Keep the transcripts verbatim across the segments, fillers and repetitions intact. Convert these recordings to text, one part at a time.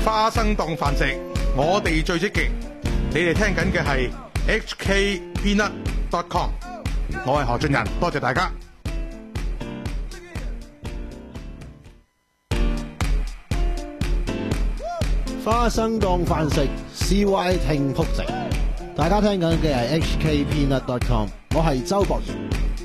花生檔飯食，我哋最積極。你哋聽緊嘅係 H K Peanut dot com， 我係何俊仁，多謝大家。 花生檔飯食 C Y 聽仆直，大家聽緊嘅係 H K Peanut dot com， 我係周博賢。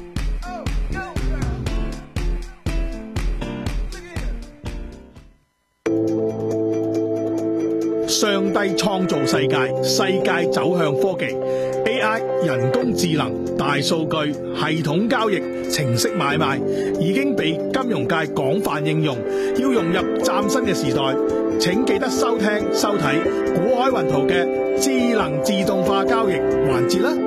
上帝創造世界，世界走向科技 A I 人工智能、大數據、系統交易、程式買賣已經被金融界廣泛應用，要融入嶄新嘅時代，請記得收聽收睇股海雲圖嘅智能自動化交易環節啦。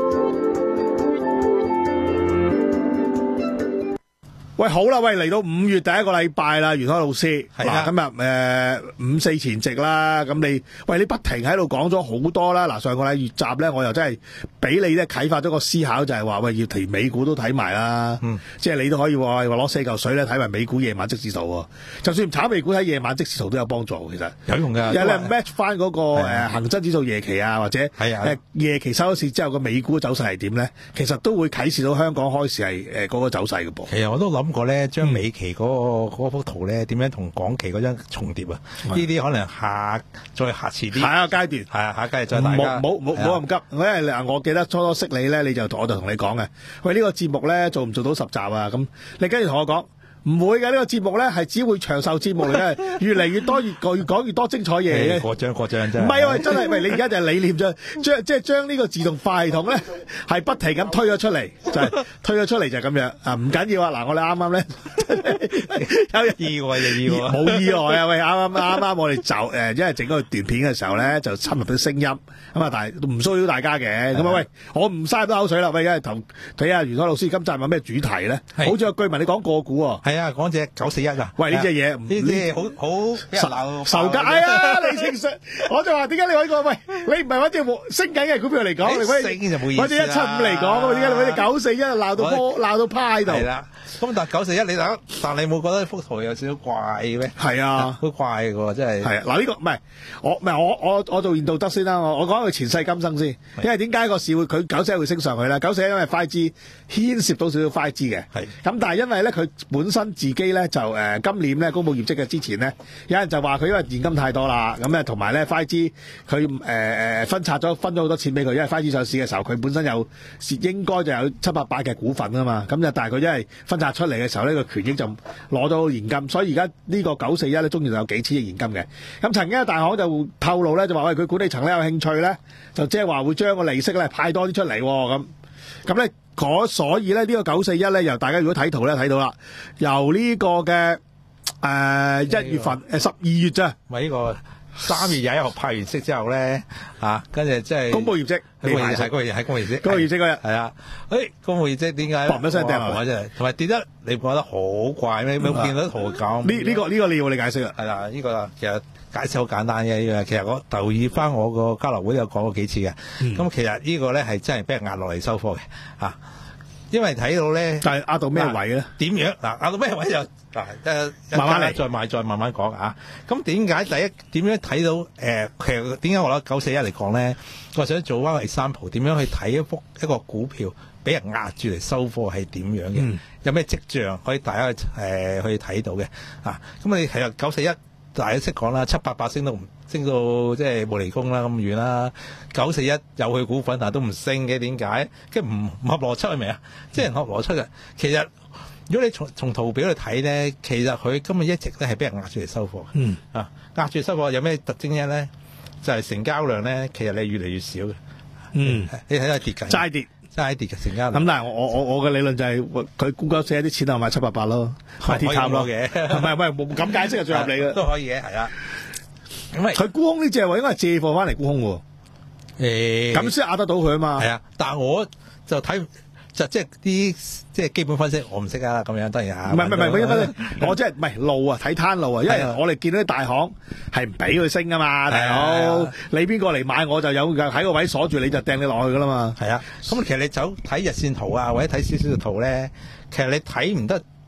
喂，好啦，喂，嚟到五月第一個禮拜啦，袁開老師， 係啊， 今日誒、呃、五四前夕啦，咁你，喂，你不停喺度講咗好多啦，嗱，上個禮月集咧，我又真係俾你咧啟發咗個思考，就係話，喂，要連美股都睇埋啦，嗯，即係你都可以話話攞四嚿水咧睇埋美股夜晚即時圖喎，就算炒美股睇夜晚即時圖都有幫助，其實有用㗎， 有咧 match 翻嗰個誒恆生指數夜期啊，或者係啊，夜期收市之後個美股走勢係點咧，其實都會啟示到香港開市係誒嗰個走勢嘅噃。 其實我都諗過咧，將美期嗰、那個幅圖咧，點樣同港期嗰張重疊啊？呢啲可能下再下遲啲， 下一個階段係啊，下一階段再大家冇冇冇冇咁急。因為嗱，我記得初初識你咧，你就我就同你講嘅，喂，呢、這個節目咧做唔做到十集啊？咁你跟住同我講。唔會嘅，呢、這個節目咧係只會長壽節目嚟嘅，越嚟越多越講越講越多精彩嘢嘅。 過獎過獎真係。 唔係，喂，真係，喂，你而家就係理念將將即係將呢個自動化系統咧係不停咁推咗出嚟，就係、是、推咗出嚟就係咁樣啊！唔緊要啊，嗱，我哋啱啱咧有意外就意外， 冇意外啊！喂，啱啱啱啱我哋就誒，因為整嗰個段片嘅時候咧，就侵入咗聲音咁啊，但係唔騷擾大家嘅。咁啊，喂，我唔嘥咁多口水啦，喂，而家同睇下袁開老師今集有咩主題咧？好似有據聞你講個股喎。 係啊，講隻九四一啊！ 喂，呢隻嘢呢啲好好仇家哎呀！你清述，我就話點解你揾個喂？你唔係揾隻升緊嘅股票嚟講，你升就冇意思啦。 揾隻一七五嚟講，點解你揾隻九四一鬧到波鬧到趴喺度？ 係啦，咁但係九四一你睇，但你冇覺得幅圖有少少怪咩？ 係啊， 好怪嘅喎，真係。 係啊，嗱呢個唔係我唔係我我我做現道德先啦，我我講佢前世今生先，因為點解個市會佢九四一會升上去咧？九四一因為 五 G 牽涉到少少 五 G 嘅，係咁，但係因為咧佢本身自己咧就誒、呃、今年咧公佈業績嘅之前咧，有人就話佢因為現金太多啦，咁咧同埋咧 五 G 佢誒誒分拆咗分咗好多錢俾佢，因為 五 G 上市嘅時候佢本身有應該就有七八百嘅股份啊嘛，咁就但係佢因為分拆出嚟嘅時候呢、呢個權益就攞到現金，所以而家呢個九四一咧中原就有幾千億現金嘅。咁曾經有大行就透露咧就話喂，佢管理層咧有興趣咧，就即係話會將個利息咧派多啲出嚟咁，咁咧。所以咧，呢、這個九四一咧，由大家如果睇圖咧睇到啦，由呢個嘅誒一月份誒十二月咋， 咪呢個三月廿一號派完息之後咧，啊，跟住即係公佈業績， 公佈業績係公佈係公佈業績， 公佈業績嗰日係啊，誒公佈業績點解砰一聲掟落嚟， 真係同埋跌得你覺得好怪咩？冇見到圖咁。 呢呢個呢、這個你要你解釋啊， 係啦，呢、這個其實解釋好簡單嘅呢個，其實我留意翻我個交流會有講過幾次嘅，咁、嗯、其實呢個咧係真係俾人壓落嚟收貨嘅，啊。因為睇到咧， 但係壓到咩位咧？ 點樣嗱？壓到咩位就嗱誒， 慢慢嚟， 再慢再慢慢講啊！咁點解第一點樣睇到誒、呃？其實點解我攞九四一嚟講咧？我想做翻個 example，點樣去睇一幅一個股票俾人壓住嚟收貨係點樣嘅、嗯？有咩跡象可以大家誒、呃、去睇到嘅啊？咁你其實九四一大家識講啦，七八八升到唔升到即係冇離宮啦咁遠啦，九四一有佢股份但係都唔升嘅，點解？即係唔唔合邏輯係咪啊？即係唔合邏輯嘅。其實如果你從從圖表去睇咧，其實佢今日一直咧係俾人壓住嚟收貨。嗯啊，壓住收貨有咩特徵一咧？就係、是、成交量咧，其實你越嚟越少嘅。嗯，你睇下跌緊， 齋跌。 齋跌嘅成交量。 咁但係我我我我嘅理論就係佢估九四一啲錢就買七八八咯，買鐵塔咯嘅，係咪？唔係冇咁解釋係最合理嘅， 都可以嘅，係啊。咁咪佢沽空呢隻喎，應該係借貨翻嚟沽空喎。誒，咁先壓得到佢啊嘛。 係啊，但係我就睇就即係啲即係基本分析，我唔識啊。咁樣當然啊。 唔係唔係唔係，分析我即係唔係路啊，睇攤路啊，因為我哋見到啲大行係唔俾佢升噶嘛，大佬。你邊個嚟買我就有喺個位鎖住你就掟你落去噶啦嘛。 係啊。咁其實你走睇日線圖啊，或者睇少少嘅圖咧，其實你睇唔得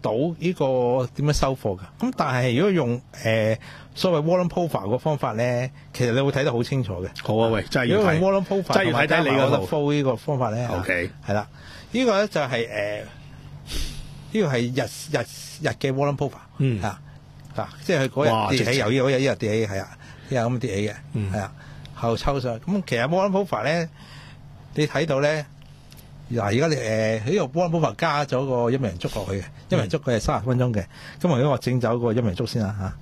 到呢個點樣收貨㗎。咁但係如果用誒、呃、所謂 volume profile 個方法咧，其實你會睇得好清楚嘅。 好啊，喂，真係要睇。 如果用 volume profile 真係要睇睇你嗰度 flow 呢個方法咧。 OK， 係啦，呢個咧就係誒呢個係日日日嘅 volume profile。 嗯啊嗱，即係佢嗰日跌起，由呢嗰日呢日跌起，係啊，呢日咁跌起嘅，係啊，後抽上。咁其實 volume profile 咧，你睇到咧。嗱，而家你誒喺度 volume profile 加咗個陰陽燭落去嘅，陰陽燭佢係三十分鐘嘅。咁我而家我整走個陰陽燭先啦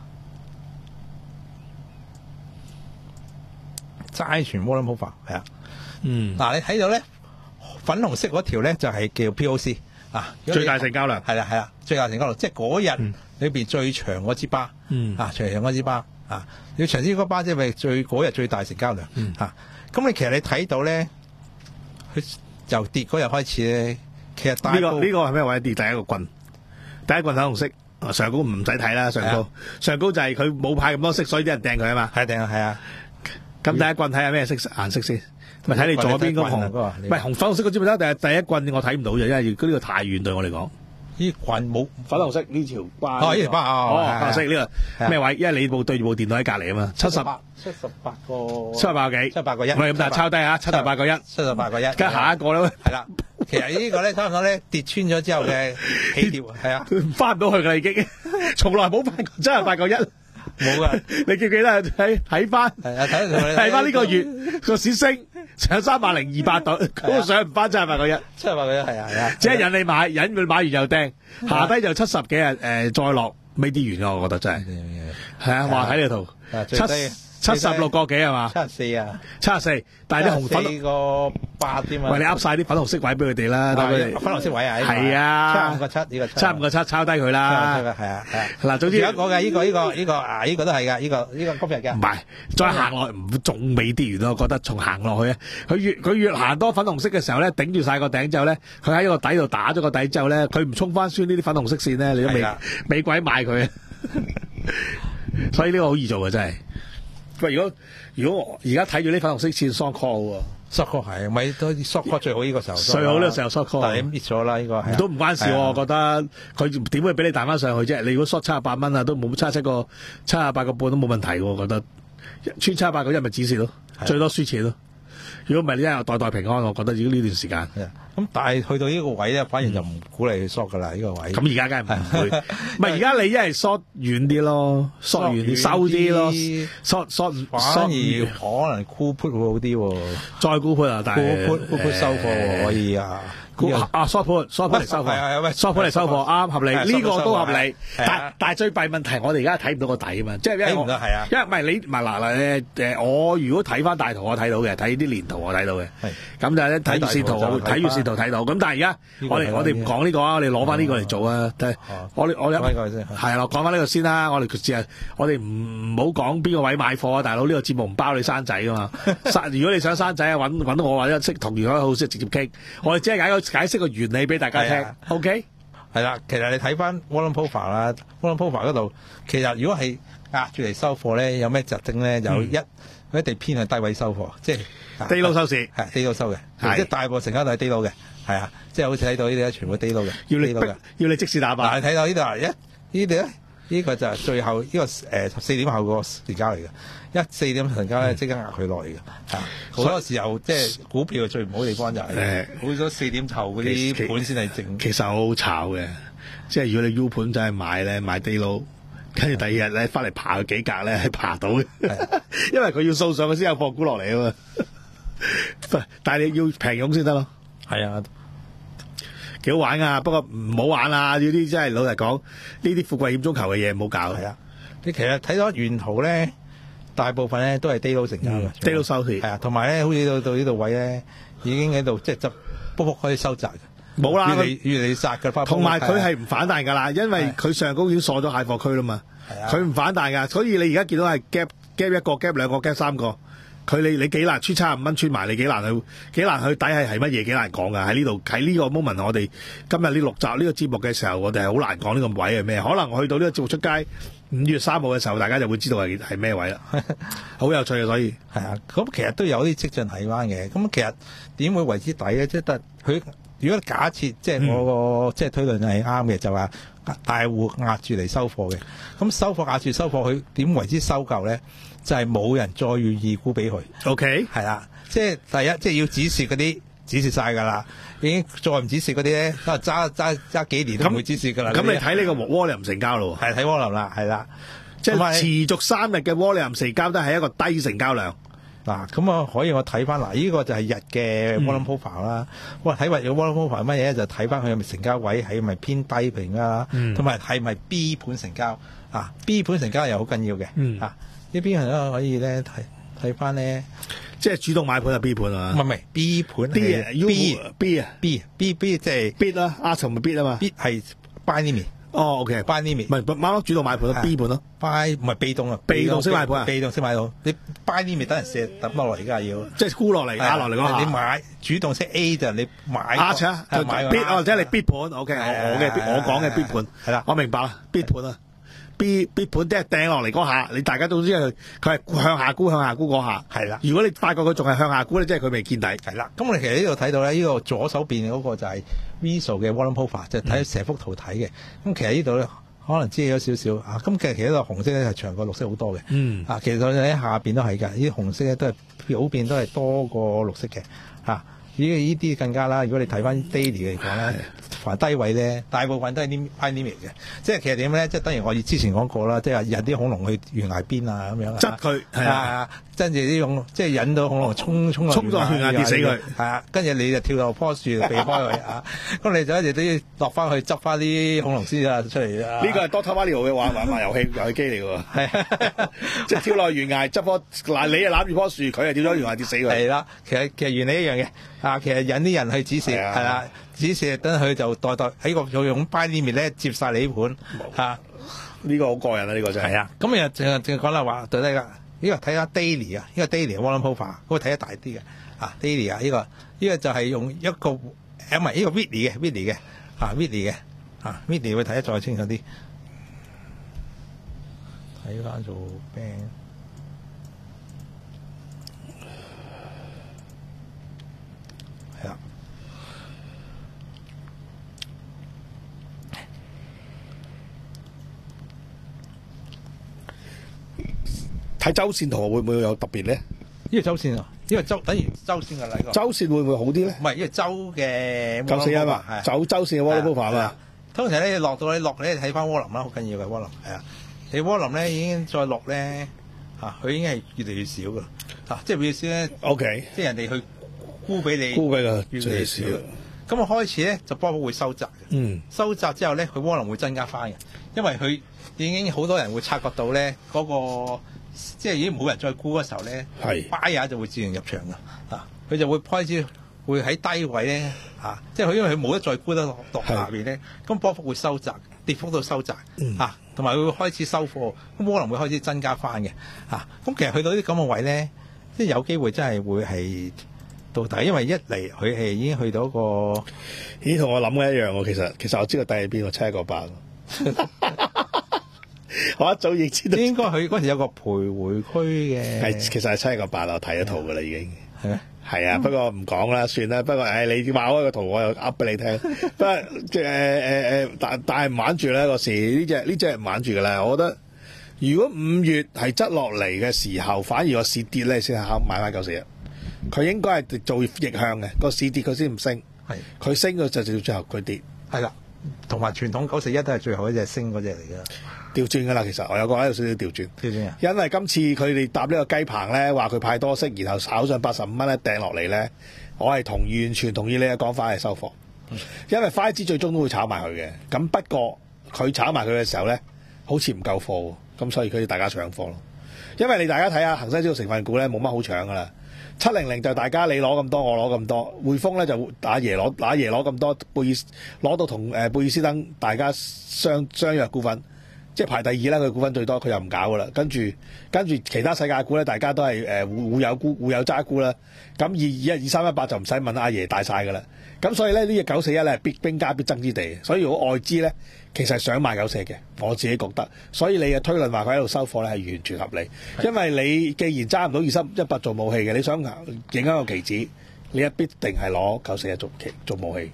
嚇，齋全 volume profile 係啊。 嗯， 嗱你睇到咧粉紅色嗰條咧就係叫 P O C 啊， 最大成交量係啦係啦，最大成交量即係嗰日裏邊最長嗰支巴， 嗯啊最長嗰支巴啊，要長啲嗰巴即係咪最嗰日最大成交量嚇？咁你其實你睇到咧佢。由跌嗰日開始咧，其實大呢、這個呢、這個係咩位跌？第一個棍，第一棍粉紅色，上高唔使睇啦，上高、啊、上高就係佢冇派咁多色，所以啲人掟佢啊嘛。 係掟啊，係啊。 咁第一棍睇下咩色顏色先，咪睇你左邊嗰紅，唔係紅粉紅色嗰支咪得，但係第一棍我睇唔到啫，因為呢個太遠對我嚟講。 呢棍冇粉紅色呢條巴， 哦呢條巴哦， 粉紅色呢個咩位？因為你部對住部電腦喺隔離啊嘛，七十七十八個七十八個幾， 七十八個一， 唔係咁，但係抄低下七十八個一， 七十八個一， 跟下一個咧， 係啦。其實呢個咧差唔多咧跌穿咗之後嘅起跌，係啊， 翻唔到去㗎啦已經，從來冇翻過七十八個一。 冇噶， 你記唔記得睇睇翻？係啊，睇睇翻呢個月個市升上三百零二百度，嗰個上唔翻七十八個一， 七十八個一係啊係啊， 即係引你買，引佢買完又掟，下低就七十幾日誒再落，未跌完啊！我覺得真係係啊，話睇呢個圖七。七十六個幾係嘛？ 七十四啊， 七十四，但係啲紅粉四個八添啊！ 喂，你噏晒啲粉紅色位俾佢哋啦，等佢哋粉紅色位啊， 係啊， 七五個七呢個七五個七抄低佢啦， 係啊係啊。 嗱，總之有一個嘅呢個呢個呢個啊呢個都係㗎，呢個呢個今日嘅。唔係，再行落唔仲未跌完咯，我覺得仲行落去啊！佢越佢越行多粉紅色嘅時候咧，頂住晒個頂之後咧，佢喺個底度打咗個底之後咧，佢唔衝翻穿呢啲粉紅色線咧，你都未未鬼買佢，所以呢個好易做嘅真係。喂，如果如果我而家睇住呢粉紅色線 short call 喎 ，short call 係咪都 short call 最好呢個時候？ 最好呢個時候 short call， 但係搣咗啦呢個， 都唔關事喎。我覺得佢點會俾你彈翻上去啫？你如果 short 七十八蚊啊，都冇七十七個七十八個半都冇問題喎。我覺得穿七十八個一咪止蝕咯，最多輸錢咯。如果唔係，你真係代代平安。我覺得如果呢段時間。 咁但係去到呢個位咧，反而就唔鼓勵去 short 噶啦呢個位。 咁而家梗係唔會，唔係而家你一係 short 遠啲咯 ，short 遠啲收啲咯 ，short short 反而可能沽 put 會好啲喎。 再沽 put 啊，但係沽 put 沽 put 收貨可以啊。 啊 short put short put 嚟收貨 ，short put 嚟收貨啱合理，呢個都合理。但但係最弊問題，我哋而家睇唔到個底啊嘛，即係因為我係啊， 因為唔係你唔係嗱嗱誒我如果睇翻大圖我睇到嘅，睇啲年圖我睇到嘅，咁就咧睇月線圖睇月線圖睇到。咁但係而家我哋我哋唔講呢個啊，我哋攞翻呢個嚟做啊。我哋我哋係啦，講翻呢個先啦。我哋試下，我哋唔好講邊個位買貨啊，大佬呢個節目唔包你生仔噶嘛。如果你想生仔啊，揾揾我或者識同源開好識直接傾，我哋只係解個解釋個原理俾大家聽。OK， 係啦，其實你睇翻 volume profile 啦 ，volume profile 嗰度，其實如果係壓住嚟收貨咧，有咩特徵咧？有一佢一定偏向低位收貨，即係低撈收市， 係低撈收嘅，即係大部分成交都係低撈嘅，係啊，即係好似睇到呢啲咧，全部低撈嘅， 要你逼，要你即時打爆。 嗱，你睇到呢度啊，一呢度咧，呢個就係最後呢個誒十四點後個成交嚟嘅。一四點成交咧，即刻壓佢落嚟嘅，係好多時候即係股票最唔好嘅地方就係，好多四點頭嗰啲盤先係正。 其實好炒嘅，即係如果你 U 盤真係買咧，買低撈，跟住第二日咧翻嚟爬幾格咧係爬到嘅，因為佢要掃上去先有貨股落嚟啊嘛。但係你要平佣先得咯。 係啊， 幾好玩啊！不過唔好玩啊！呢啲真係老實講，呢啲富貴險中求嘅嘢唔好搞。 係啊，你其實睇到沿途咧。大部分咧都係低撈成交嘅， 低撈收市係啊，同埋咧好似到到呢度位咧，已經喺度即係執波幅可以收窄嘅， 冇啦， 越嚟越嚟越窄嘅。 同埋佢係唔反彈㗎啦，因為佢上高已經鎖咗蟹貨區啦嘛，佢唔反彈㗎，所以你而家見到係 gap gap 一個 gap 兩個 gap 三個，佢你你幾難穿七十五蚊穿埋，你幾難去幾難去底係係乜嘢幾難講㗎喺呢度喺呢個 moment 我哋今日呢六集呢個節目嘅時候，我哋係好難講呢個位係咩，可能去到呢個節目出街。五月三號嘅時候，大家就會知道係係咩位啦，好有趣啊！所以係啊，咁其實都有啲跡象睇翻嘅。咁其實點會為之底咧？即係得佢如果假設即係我個即係推論係啱嘅，就話大戶壓住嚟收貨嘅。咁收貨壓住收貨，佢點為之收夠咧？就係、是、冇人再願意沽俾佢。 OK， 係啦，即係第一，即係要止蝕嗰啲止蝕晒㗎啦，已經再唔止蝕嗰啲咧，都係揸揸揸幾年都唔會止蝕㗎啦。 咁你睇呢個窩輪成交咯， 係睇窩輪啦，係啦， 即係持續三日嘅窩輪成交都係一個低成交量。 嗱，咁啊可以我睇翻嗱，呢、這個就係日嘅 volume profile 啦。哇、嗯，睇日嘅 volume profile 乜嘢咧？就睇翻佢係咪成交位係咪偏低平啦，同埋係咪 B 盤成交啊 ？B 盤成交又好緊要嘅、嗯、啊！呢邊係可以咧睇睇翻咧， 即係主動買盤係 B 盤啊？ 唔係唔係 B 盤 B 啊 B B 啊 B B B 即係 bid 啦，阿層咪 bid 啊嘛 ，bid 係 buy limit。 哦 ，OK，buy limit， 唔係啱啱主動買盤咯 B 盤咯 ，buy 唔係被動啊， 被動式買盤啊， 被動式買到，你 buy limit 等人射抌落嚟，而家要， 即係沽落嚟壓落嚟嗰下， 你買主動式 A 就你買， 壓車就 bid 哦，即係你 bid 盤 ，OK，我我嘅我講嘅 bid 盤係啦，我明白啦 ，bid 盤啊 ，bid bid 盤即係掟落嚟嗰下，你大家都知佢佢係向下沽向下沽嗰下，係啦。如果你發覺佢仲係向下沽咧，即係佢未見底，係啦。咁我哋其實呢度睇到咧，呢個左手邊嗰個就係 Visual 嘅 volume profile，就睇成幅圖睇嘅。咁其實呢度咧。可能知咗少少啊！咁其實其實個紅色咧係長過綠色好多嘅，嗯啊，其實喺下邊都係㗎，呢啲紅色咧都係表邊都係多過綠色嘅，嚇、啊！呢呢啲更加啦。如果你睇翻 daily 嚟講咧，凡低位咧，大部分都係啲 high limit 嘅，即係其實點咧？即係等於我之前講過啦，即係引啲恐龍去懸崖邊啊咁樣，執佢係啊， 跟住呢種即係引到恐龍衝衝落衝到懸崖跌死佢， 係啊，跟住你就跳落棵樹避開佢啊，咁你就一直都要落翻去執翻啲恐龍先啊出嚟啊！ 呢個係 Doctor Mario 嘅玩玩玩遊戲遊戲機嚟㗎喎，係即係跳落懸崖執棵嗱，你啊攬住棵樹，佢係跳咗懸崖跌死佢，係啦， 其實其實原理一樣嘅。啊，其實引啲人去指示係啦，指示等佢就代代喺個用 buy limit 咧接晒你啲盤嚇， 呢個好過癮啊！呢個真係。係啊， 咁又淨係淨係講啦話對低㗎，呢個睇下 daily 啊，呢個 daily volume profile 嗰個睇得大啲嘅啊 daily 啊，呢個呢個就係用一個誒唔係呢個 weekly 嘅 weekly 嘅啊 weekly 嘅啊 weekly 會睇得再清楚啲，睇翻做 band。 睇周線圖會唔會有特別咧？ 呢個周線啊，呢個周等於周線嘅嚟。 周線會唔會好啲咧？ 唔係，呢個周嘅九四一嘛，走周線嘅 volume profile 啊。 通常咧落到你落咧睇翻窩林啦，好緊要嘅窩林係啊。你窩林咧已經再落咧嚇，佢已經係越嚟越少噶嚇，即係越少咧。O K，即係人哋去沽俾你， 沽俾佢越嚟越少。咁我開始咧就波幅會收窄嘅，嗯，收窄之後咧佢窩林會增加翻嘅，因為佢已經好多人會察覺到咧嗰個。即係已經冇人再沽嘅時候咧，buyer就會自然入場噶，啊，佢就會開始會喺低位咧，啊，即係佢因為佢冇得再沽得落落下邊咧，咁波幅會收窄，跌幅都收窄，嗯、啊，同埋佢會開始收貨，咁可能會開始增加翻嘅，啊，咁其實去到啲咁嘅位咧，即係有機會真係會係到底，因為一嚟佢係已經去到一個， 咦，同我諗嘅一樣喎，其實其實我知道底係邊個，七一個八。我一早已知道， 應該佢嗰時有個徘徊區嘅， 係其實係七個八，我睇咗圖噶啦已經， 係咩？ 係啊，不過唔講啦，算啦。不過誒、哎，你畫開個圖，我又噏俾你聽。不過即係誒誒，但但係唔玩住咧個市，呢隻呢隻唔玩住噶啦。我覺得如果五月係執落嚟嘅時候，反而個市跌咧，先係考買翻九四一。佢應該係做逆向嘅，個市跌佢先唔升，係佢升嘅就到最後佢跌， 係啦。同埋傳統九四一都係最後一隻升嗰隻嚟㗎， 調轉㗎啦。其實我有個喺度少少調轉， 調轉啊！ 因為今次佢哋搭呢個雞棚咧，話佢派多息，然後炒上八十五蚊咧掟落嚟咧，我係同完全同意你嘅講法係收貨，嗯、因為 five G 最終都會炒埋佢嘅。咁不過佢炒埋佢嘅時候咧，好似唔夠貨喎，咁所以佢要大家搶貨咯。因為你大家睇下恒生指數成分股咧，冇乜好搶㗎啦。七零零就大家你攞咁多，我攞咁多。匯豐咧就打爺攞打爺攞咁多，貝爾攞到同誒貝爾斯登大家相相約股份，即係排第二啦。佢股份最多，佢又唔搞噶啦。跟住跟住其他世界股咧，大家都係誒互互有股互有揸股啦。咁二二一二三一八就唔使問，阿爺大晒噶啦。咁所以咧呢隻九四一咧係必兵家必爭之地。所以如果外資咧其實係想買九四嘅，我自己覺得。所以你嘅推論話佢喺度收貨咧係完全合理，因為你既然揸唔到二三一八做武器嘅，你想影響個期指，你一必定係攞九四一做期做武器。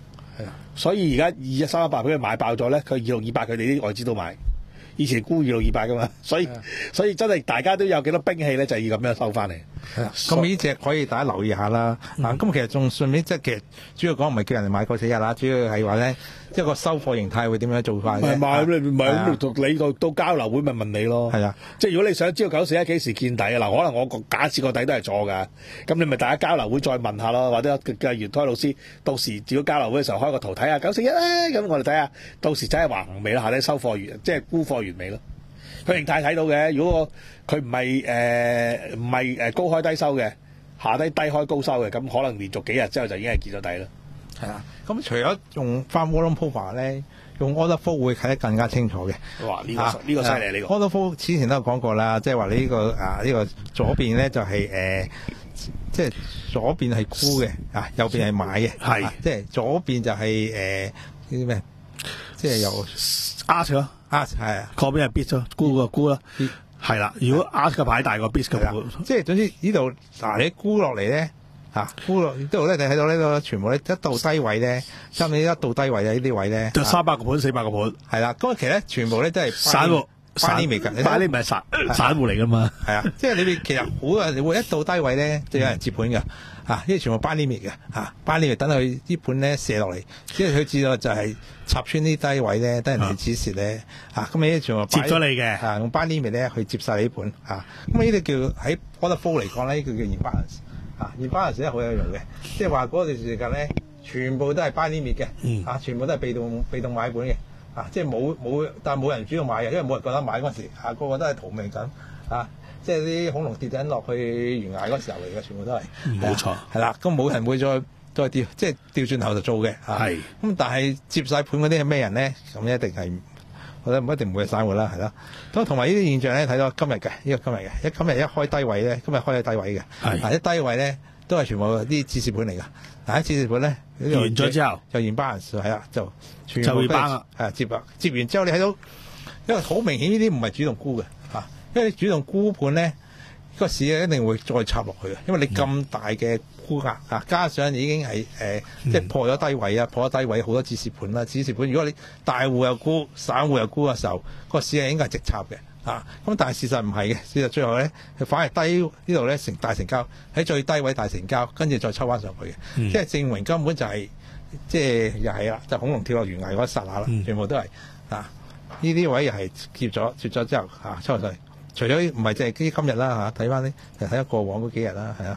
係啊，所以而家二一三一八俾佢買爆咗咧，佢二六二八佢哋啲外資都買。以前沽二六二八噶嘛，所以所以真係大家都有幾多兵器咧，就要咁樣收翻嚟。 咁呢只可以大家留意下啦。嗱、嗯，咁其實仲順便即係其實主要講唔係叫人哋買九四一啦，主要係話咧一個收貨形態會點樣做法嘅。 唔係買你唔係咁你到到交流會咪問你咯。係啊，即係如果你想知道九四一幾時見底啊，嗱，可能我個假設個底都係錯㗎。咁你咪大家交流會再問下咯，或者嘅袁胎老師到時如果交流會嘅時候開個圖睇下九四一咧，咁我哋睇下到時真係橫行未啦，下底收貨完即係沽貨完未咯。佢形態睇到嘅，如果佢唔係誒唔係誒高開低收嘅，下低低開高收嘅，咁可能連續幾日之後就已經係見到底啦。 係啊，咁除咗用翻 Volume Profile 咧，用 Order Flow 會睇得更加清楚嘅。 哇！呢、呢個呢、啊呢個犀利呢個。 Order Flow 之前都有講過啦，即係話呢個啊呢、呢個左邊咧就係、是、誒，即、呃、係、就是、左邊係沽嘅，啊右邊係買嘅，係即係左邊就係誒呢啲咩，即係有 Ask 咯。 啊，係啊， 嗰邊係 bit 咯，沽個沽啦，係啦。如果 ask 嘅牌大過 bit 嘅牌， 即係總之呢度嗱，你沽落嚟咧，嚇沽落呢度咧，你睇到呢個全部咧一到低位咧，差唔多一到低位啊呢啲位咧， 就三百個盤、四百個盤， 係啦。咁其實咧全部咧都係散戶， 散啲未㗎， 散啲唔係散散戶嚟㗎嘛。 係啊，即係你哋其實好多人會一到低位咧，就有人接盤㗎。啊！呢啲全部 buy limit 嘅，嚇 buy limit 等佢啲盤咧射落嚟，即係佢知道就係插穿啲低位咧，等人哋止蝕咧，嚇咁呢啲全部接咗你嘅， 嚇用 buy limit 咧去接晒你啲盤，嚇咁呢啲叫喺 order flow 嚟講咧，呢個叫 imbalance，嚇 imbalance 咧好有用嘅，即係話嗰段時間咧，全部都係 buy limit 嘅，嚇全部都係被動被動買盤嘅，嚇即係冇冇，但係冇人主動買嘅，因為冇人覺得買嗰陣時，嚇個個都係逃命緊，嚇。即係啲恐龍跌緊落去懸崖嗰時候嚟嘅，全部都係冇錯， 係啦。咁冇人會再再調，即係調轉頭就做嘅。係咁，但係接晒盤嗰啲係咩人咧？咁一定係，我覺得唔一定唔會係散戶啦，係啦。咁同埋呢啲現象咧，睇到今日嘅呢個今日嘅，一今日一開低位咧，今日開喺低位嘅，係一低位咧都係全部啲止蝕盤嚟㗎。嗱一止蝕盤咧完咗之後就完班係啦，就全就完班啦。 係接啊，接完之後你睇到，因為好明顯呢啲唔係主動沽嘅嚇。因為你主動沽盤咧，個市一定會再插落去嘅。因為你咁大嘅沽額啊，加上已經係誒、呃嗯，即係破咗低位啊，破咗低位好多止蝕盤啦，止蝕盤。如果你大戶又沽，散戶又沽嘅時候，個市係應該係直插嘅啊。咁但係事實唔係嘅，事實最後咧，佢反而低呢度咧成大成交喺最低位大成交，跟住再抽翻上去嘅、嗯，即係證明根本就係、是、即係又係啦，就是、恐龍跳落懸崖嗰一剎那啦、嗯，全部都係啊。呢啲位又係接咗接咗之後啊，抽上去。除咗唔係淨係今日啦嚇，睇翻啲就睇下過往嗰幾日啦，係啊，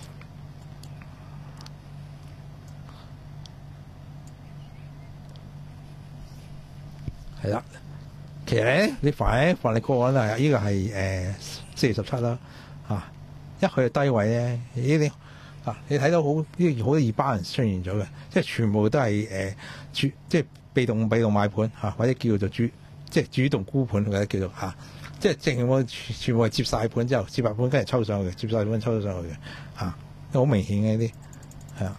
係啦。其實咧，你凡凡你過往啦，呢個係誒四月十七啦嚇，一去低位咧，呢啲啊，你睇到好呢好多二班人出現咗嘅，即係全部都係誒主即係被動被動買盤嚇，或者叫做主即係主動沽盤或者叫做嚇。啊即係正我全部係接晒盤之後，接晒盤跟住抽上去嘅，接晒盤抽咗上去嘅，嚇、啊，好明顯嘅呢啲，係啊。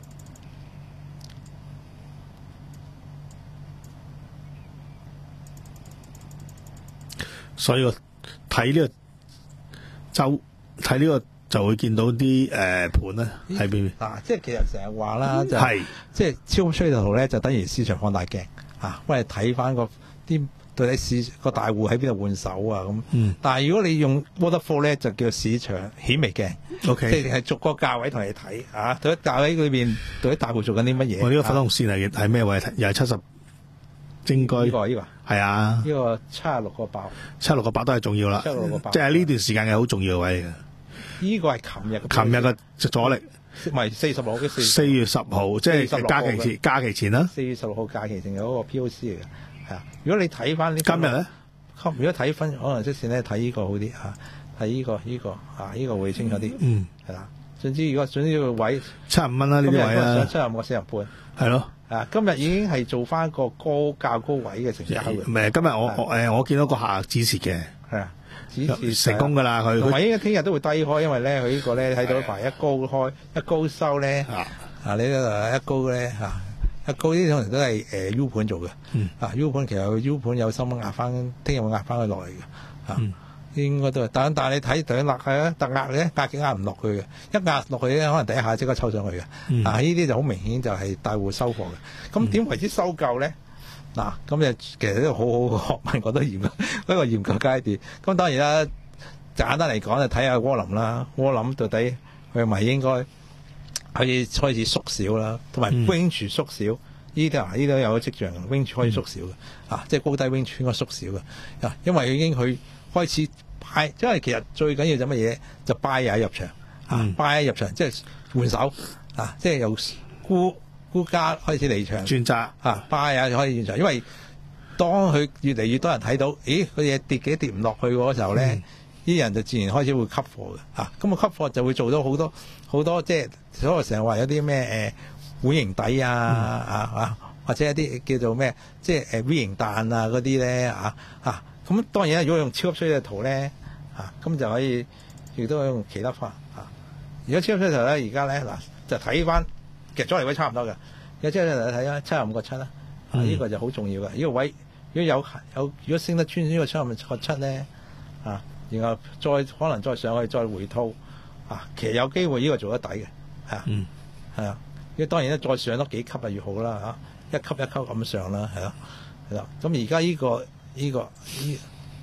所以我睇呢個就睇呢個就會見到啲誒盤咧喺邊邊。嗱， 即係其實成日話啦，就係即係超吹圖咧，就等於市場放大鏡嚇，喂睇翻個啲。到底市個大戶喺邊度換手啊咁、嗯，但係如果你用 Order Flow 咧，就叫市場顯微鏡，okay. 即係係逐個價位同你睇啊，到底價位裏邊到底大戶做緊啲乜嘢？ 我、哦、呢、這個粉紅線係係咩位？又係七十，應該呢、 這個呢、這個係啊， 呢、這個七十六個八， 七十六個八都係重要啦， 七十六個八， 即係呢段時間係好重要嘅位嚟嘅。 呢、這個係琴日， 琴日嘅阻力， 唔係四十六嘅四。 四月十號，即係假期前，假期前啦。 四月十六號假期前有嗰個 P O C 嚟嘅。係啊，如果你睇翻呢， 今日咧， 如果睇分可能即線咧，睇呢個好啲嚇，睇呢、這個呢、這個啊，呢、這個會清楚啲。嗯，係啦。總之如果總之個位七十五蚊啦，呢啲位啦， 七十五個四十半。係咯， 啊，今日已經係做翻個高較高位嘅成交嘅。 唔係，今日我我誒我見到個客止蝕嘅，係啊，止蝕成功㗎啦，佢同埋應該聽日都會低開，因為咧佢呢個咧睇到排一高開一高收咧，啊啊你呢一高咧嚇。啊，高啲可能都係誒 U 盤做嘅、嗯，啊 U 盤其實 U 盤有心壓翻，聽日會壓翻佢落嚟嘅，啊、嗯、 應該都係，但但係你睇對壓係啊，特壓咧壓極壓唔落去嘅，一壓落去咧可能第一下即刻抽上去嘅。 嗯、 啊，呢啲就好明顯就係大戶收貨嘅。咁點為之收夠咧？嗱、嗯，咁就其實呢個好好嘅學問，覺得研究一個研究階段。咁當然啦，簡單嚟講就睇下窩輪啦，窩輪到底佢係咪應該可以開始縮小啦，同埋 range 縮小。呢啲啊，呢啲有個跡象嘅 range 可以縮小嘅，嗯、啊，即係高低 range 應該縮小嘅。啊，因為已經佢開始。係，因為其實最緊要就乜嘢？就 buy 入場，啊 buy 入場，即係換手，啊，即係由沽沽家開始離場， 轉揸， 啊 buy 啊可以轉場。因為當佢越嚟越多人睇到，咦，佢嘢跌幾跌唔落去嗰時候咧，啲、嗯、人就自然開始會吸貨嘅，啊，咁啊吸貨就會做到好多好多，即係所謂成日話有啲咩誒碗形底啊，啊啊，或者一啲叫做咩，即係誒 V 型彈啊嗰啲咧，啊啊。咁當然啦，如果用超級衰嘅圖咧，啊，咁就可以亦都可以用其他法啊。如果超級衰圖咧，而家咧嗱就睇翻，其實阻力位差唔多嘅。有超級衰圖睇啦，七十五個七啦，啊，呢個就好重要嘅。呢個位如果有有如果升得穿呢個七十五個七咧，啊，然後再可能再上去再回吐，啊，其實有機會呢個做得底嘅，係啊， 嗯， 係啊。因為當然咧，再上多幾級就越好啦，嚇，一級一級咁上啦，係咯，係啦。咁而家呢個。呢、這個呢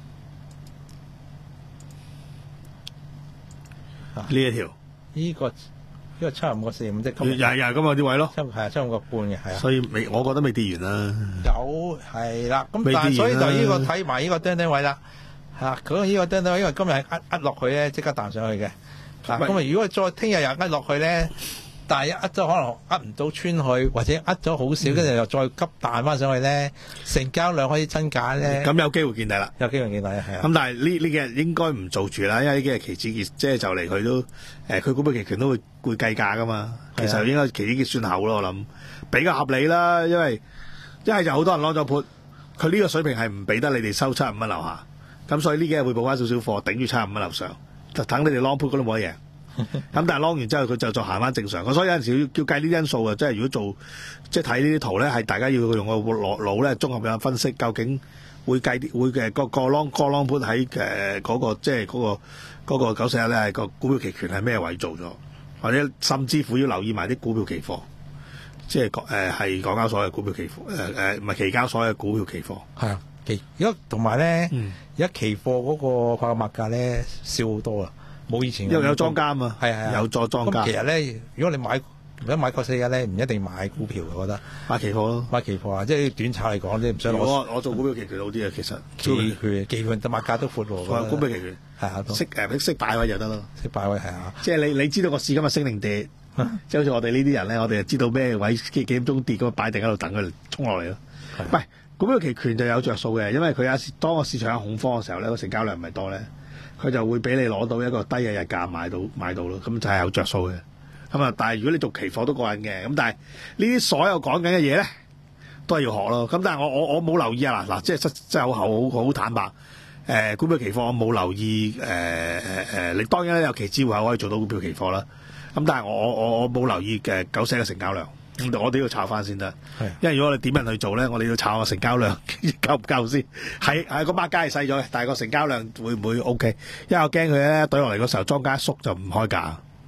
呢一條呢、這個呢、這個七十五個四五即係又係又係咁啊啲位咯， 係啊七十五個半嘅係啊， 所以未我覺得未跌完啦。 有係啦，咁但係所以就呢個睇埋呢個釘釘位啦嚇，佢呢個釘釘位因為今日係壓壓落去咧，即刻彈上去嘅。嗱咁啊，如果再聽日又壓落去咧。但係一呃咗可能呃唔到穿去，或者呃咗好少，跟住、嗯、又再急彈翻上去咧，成交量可以增加咧。咁有機會見底啦，有機會見底係啊。咁但係呢呢幾日應該唔做住啦，因為呢幾日期指結即係就嚟佢都誒，佢股票期權都會會計價噶嘛。其實應該期指結算後咯，我諗比較合理啦。因為一係就好多人攞咗盤，佢呢個水平係唔俾得你哋收七十五蚊樓下，咁所以呢幾日會補翻少少貨，頂住七十五蚊樓上，就等你哋 long put 嗰度冇得贏。咁但係 long 完之後佢就就行翻正常，咁所以有陣時要叫計呢啲因素啊，即係如果做即係睇呢啲圖咧，係大家要用個腦腦咧綜合咁分析，究竟會計啲會嘅個個 long 個 long put 喺誒嗰個即係嗰個嗰個九四一咧係個股票期權係咩位做咗，或者甚至乎要留意埋啲股票期貨，即係誒係港交所嘅股票期貨誒誒唔係期交所嘅股票期貨係啊期，而家同埋咧而家期貨嗰個個物價咧少好多啊。冇以前，因為有莊家嘛，係係有咗莊家。咁其實咧，如果你買如果買九四一咧，唔一定買股票嘅，我覺得買期貨咯，買期貨啊，即係短炒嚟講，你唔想攞。我我做股票期權好啲啊，其實期權期權對物價都闊喎。股票期權係啊，識誒識擺位就得咯，識擺位係啊。即係你你知道個市今日升定跌，即係好似我哋呢啲人咧，我哋就知道咩位幾幾點鐘跌咁，擺定喺度等佢衝落嚟咯。唔係股票期權就有着數嘅，因為佢有當個市場有恐慌嘅時候咧，個成交量唔係多咧。佢就會俾你攞到一個低嘅日價買到買到咯，咁就係有着數嘅。咁啊，但係如果你做期貨都過癮嘅，咁但係呢啲所有講緊嘅嘢咧，都係要學咯。咁但係我我我冇留意啊嗱嗱，即係真係好好好坦白。誒、呃，股票期貨我冇留意誒誒誒，你當然咧有期指戶口可以做到股票期貨啦。咁但係我我我我冇留意嘅九四嘅成交量。咁我哋要炒翻先得，因為如果我哋點樣去做咧，我哋要炒個成交量夠唔夠先。係係個碼價係細咗嘅，但係個成交量會唔會 O K？因為我驚佢咧懟落嚟嗰時候，莊家一縮就唔開價。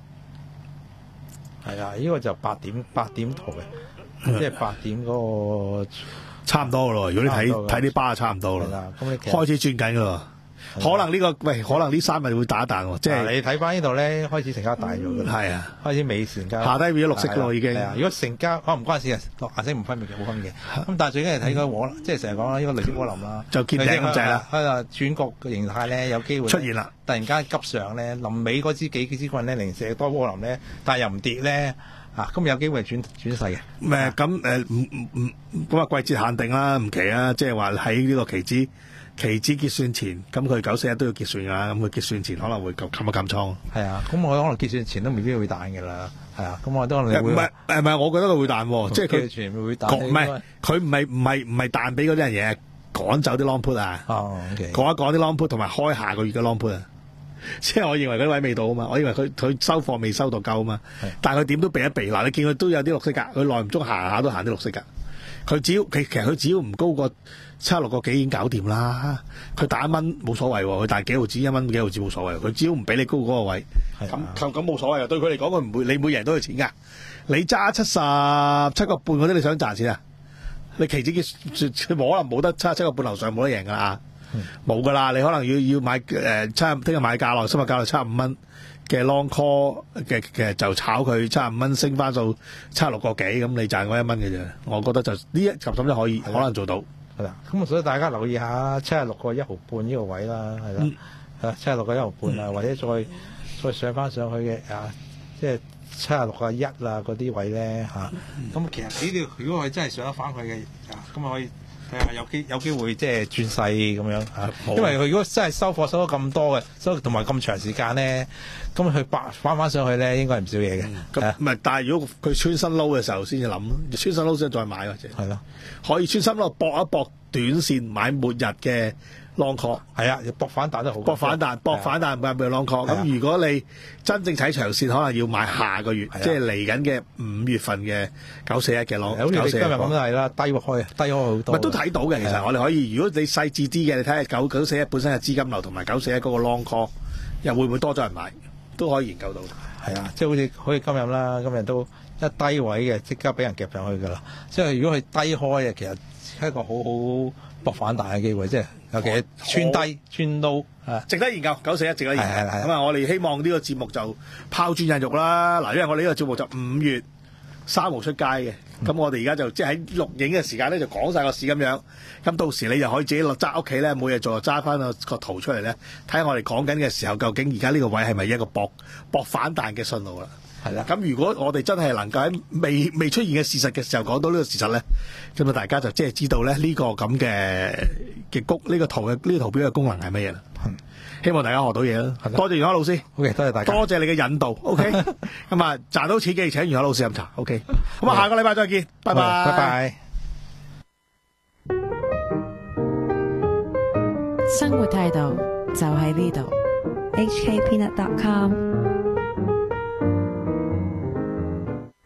係啊，呢個就八點八點圖嘅，即係八點嗰個差唔多噶咯。如果你睇睇啲巴，差唔多啦，開始轉緊噶咯。可能呢、這個喂，可能呢三日會打一彈喎，即係你睇翻呢度咧，開始成交大咗嘅，係啊，開始尾成交下低變咗綠色咯，已經。如果成交可能唔關事啊，顏色唔分別嘅，冇分別嘅。咁但係最緊係睇個窩，即係成日講啦，呢個雷擊窩林啦，就見頂咁滯啦。喺度轉角嘅形態咧，有機會出現啦。突然間急上咧，臨尾嗰支幾支棍咧，零舍多窩林咧，但係又唔跌咧，啊，咁有機會轉轉勢嘅。誒咁誒唔唔唔咁啊，季節限定啦，唔奇啊，即係話喺呢個期指。期指結算前，咁佢九四一都要結算㗎，咁佢結算前可能會冚一冚倉。係啊，咁我可能結算前都未必會彈㗎啦。係啊，咁我都可能會。唔係誒唔係，我覺得佢會彈喎，即係佢全會彈。唔係佢唔係唔係唔係彈俾嗰啲人嘢，趕走啲 long put 啊。哦 ，OK。趕一趕啲 long put 同埋開下個月嘅 long put 啊。即係我認為嗰啲位未到啊嘛，我認為佢佢收貨未收到夠啊嘛。但係佢點都避一避嗱，你見佢都有啲綠色㗎，佢耐唔中行下都行啲綠色㗎。 佢只要其其實佢只要唔高過七十六個幾已經搞掂啦。佢打一蚊冇所謂喎，佢打幾毫子一蚊幾毫子冇所謂，佢只要唔俾你高嗰個位，咁咁咁冇所謂啊。對佢嚟講，佢唔會你每人都有錢㗎。你揸七十七個半嗰啲，你想賺錢啊？你期指佢冇可能冇得七十七個半樓上冇得贏㗎啦，冇㗎啦。你可能要要買誒七聽日買價落，今日價落七十五蚊嘅 long call 嘅嘅就炒佢七十五蚊升翻到七十六個幾，咁你賺嗰一蚊嘅啫。我覺得就呢一及咁就可以可能做到。 係啦，咁所以大家留意下七十六個一毫半呢個位啦，係啦，係啦，七十六個一毫半啊，或者再再上翻上去嘅啊，即係七十六個一啊嗰啲位咧嚇。咁、啊、其實呢啲如果佢真係上得翻去嘅啊，咁啊可以睇下有機有機會即係轉勢咁樣嚇。因為佢如果真係收貨收咗咁多嘅，收同埋咁長時間咧，咁佢翻翻翻上去咧，應該係唔少嘢嘅。 咁唔係，但係如果佢穿新撈嘅時候先至諗，穿新撈先再買或者係咯， 可以穿新撈搏一搏短線買末日嘅 long call。 係啊，搏反彈都好。 搏反彈，搏反彈唔係唔係 long call。咁如果你真正睇長線，可能要買下個月，即係嚟緊嘅五月份嘅九四一嘅 long。 好似你今日咁都係啦，低開低開好多。 咪都睇到嘅，其實我哋可以，如果你細緻啲嘅，你睇下九九四一本身嘅資金流同埋九四一嗰個 long call，又會唔會多咗人買？都可以研究到。 係啊，即係好似好似今日啦，今日都一低位嘅，即刻俾人夾上去㗎啦。即係如果佢低開嘅，其實係一個好好搏反彈嘅機會，即係尤其係穿低穿到啊， 值得研究。九四一值得研究。 係係係。 咁啊，我哋希望呢個節目就拋磚引玉啦。嗱，因為我哋呢個節目就五月三號出街嘅，咁、嗯、我哋而家就即係喺錄影嘅時間咧，就講晒個市咁樣。咁到時你就可以自己落揸屋企咧，每日做揸翻個個圖出嚟咧，睇下我哋講緊嘅時候，究竟而家呢個位係咪一個搏搏反彈嘅信號啦？係啦。咁如果我哋真係能夠喺未未出現嘅事實嘅時候講到呢個事實咧，咁啊大家就即係知道咧呢個咁嘅嘅功呢個圖嘅呢、呢個圖表嘅功能係乜嘢啦。嗯。希望大家學到嘢啦，多謝袁海老師。 OK， 多謝大家， 多謝你嘅引導。OK，咁啊賺到錢嘅請袁海老師飲茶。OK，咁啊下個禮拜再見，拜拜， 拜拜。 生活態度就喺呢度。H K Peanut dot com